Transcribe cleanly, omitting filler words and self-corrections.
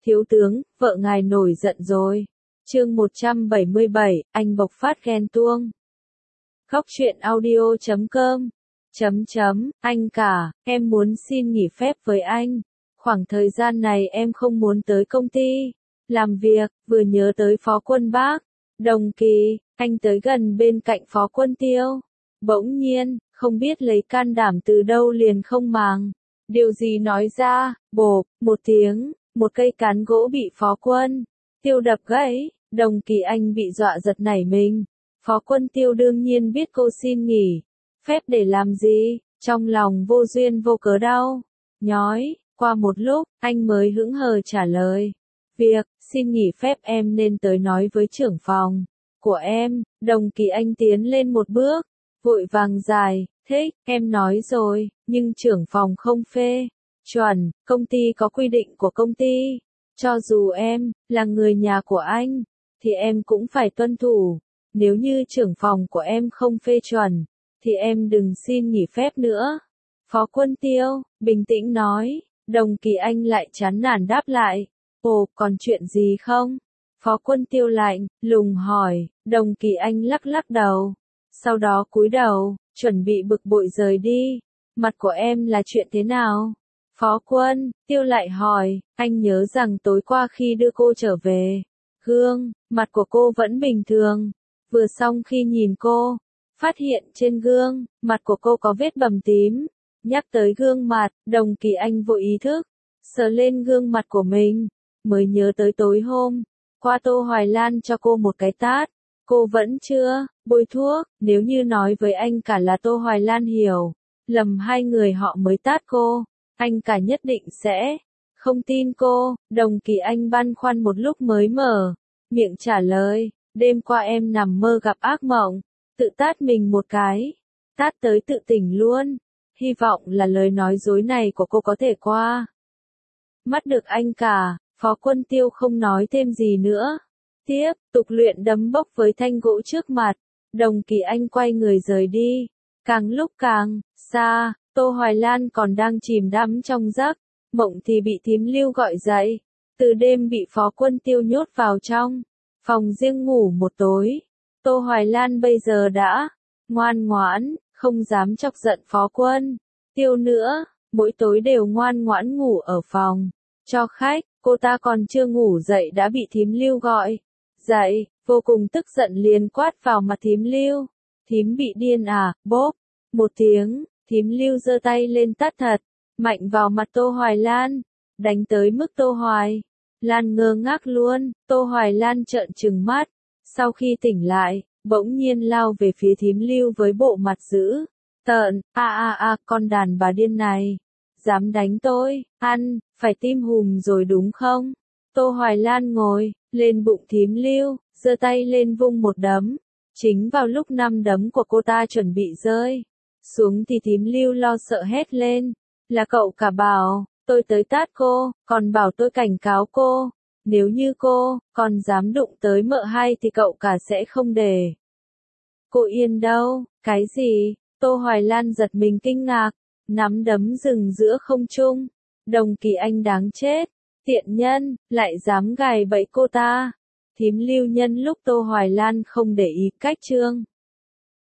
Thiếu tướng, vợ ngài nổi giận rồi. Chương 177, anh bộc phát ghen tuông. Góc truyện audio.com. Anh cả, em muốn xin nghỉ phép với anh. Khoảng thời gian này em không muốn tới công ty làm việc, vừa nhớ tới Phó Quân Bác. Đồng Kỳ, anh tới gần bên cạnh Phó Quân Tiêu. Bỗng nhiên, không biết lấy can đảm từ đâu liền không màng. Điều gì nói ra, bộp, một tiếng, một cây cán gỗ bị Phó Quân Tiêu đập gãy. Đồng Kỳ anh bị dọa giật nảy mình. Phó Quân Tiêu đương nhiên biết cô xin nghỉ phép để làm gì, trong lòng vô duyên vô cớ đau nhói. Qua một lúc, anh mới hững hờ trả lời. Việc, xin nghỉ phép em nên tới nói với trưởng phòng của em. Đồng Kỳ anh tiến lên một bước, vội vàng giải thích, em nói rồi, nhưng trưởng phòng không phê chuẩn, công ty có quy định của công ty. Cho dù em là người nhà của anh, thì em cũng phải tuân thủ. Nếu như trưởng phòng của em không phê chuẩn, thì em đừng xin nghỉ phép nữa. Phó Quân Tiêu bình tĩnh nói. Đồng Kỳ anh lại chán nản đáp lại. Ồ, còn chuyện gì không? Phó Quân Tiêu lạnh lùng hỏi. Đồng Kỳ anh lắc lắc đầu. Sau đó cúi đầu, chuẩn bị bực bội rời đi. Mặt của em là chuyện thế nào? Phó Quân Tiêu lại hỏi. Anh nhớ rằng tối qua khi đưa cô trở về, gương mặt của cô vẫn bình thường. Vừa xong khi nhìn cô, phát hiện trên gương mặt của cô có vết bầm tím. Nhắc tới gương mặt, Đồng Kỳ anh vội ý thức sờ lên gương mặt của mình, mới nhớ tới tối hôm qua Tô Hoài Lan cho cô một cái tát, cô vẫn chưa bôi thuốc. Nếu như nói với anh cả là Tô Hoài Lan hiểu lầm hai người họ mới tát cô, anh cả nhất định sẽ không tin cô. Đồng Kỳ anh băn khoăn một lúc mới mở miệng trả lời. Đêm qua em nằm mơ gặp ác mộng, tự tát mình một cái, tát tới tự tỉnh luôn. Hy vọng là lời nói dối này của cô có thể qua mắt được anh cả. Phó Quân Tiêu không nói thêm gì nữa, tiếp tục luyện đấm bốc với thanh gỗ trước mặt. Đồng Kỳ anh quay người rời đi. Càng lúc càng xa, Tô Hoài Lan còn đang chìm đắm trong giấc mộng thì bị thím Lưu gọi dậy. Từ đêm bị Phó Quân Tiêu nhốt vào trong phòng riêng ngủ một tối, Tô Hoài Lan bây giờ đã ngoan ngoãn, không dám chọc giận Phó Quân Tiêu nữa. Mỗi tối đều ngoan ngoãn ngủ ở phòng cho khách. Cô ta còn chưa ngủ dậy đã bị thím Lưu gọi dậy, vô cùng tức giận liền quát vào mặt thím Lưu. Thím bị điên à? Bốp một tiếng, thím Lưu giơ tay lên tát thật mạnh vào mặt Tô Hoài Lan, đánh tới mức Tô Hoài Lan ngơ ngác luôn. Tô Hoài Lan trợn trừng mắt, sau khi tỉnh lại, bỗng nhiên lao về phía thím Lưu với bộ mặt dữ tợn. Con đàn bà điên này, dám đánh tôi, ăn phải tim hùm rồi đúng không? Tô Hoài Lan ngồi lên bụng thím Lưu, giơ tay lên vung một đấm. Chính vào lúc năm đấm của cô ta chuẩn bị rơi xuống thì thím Lưu lo sợ hét lên. Là cậu cả bảo tôi tới tát cô, còn bảo tôi cảnh cáo cô. Nếu như cô còn dám đụng tới mợ hai thì cậu cả sẽ không để cô yên đâu. Cái gì? Tô Hoài Lan giật mình kinh ngạc, nắm đấm dừng giữa không trung. Đồng Kỳ anh đáng chết, tiện nhân, lại dám gài bẫy cô ta. Thím Lưu nhân lúc Tô Hoài Lan không để ý cách trương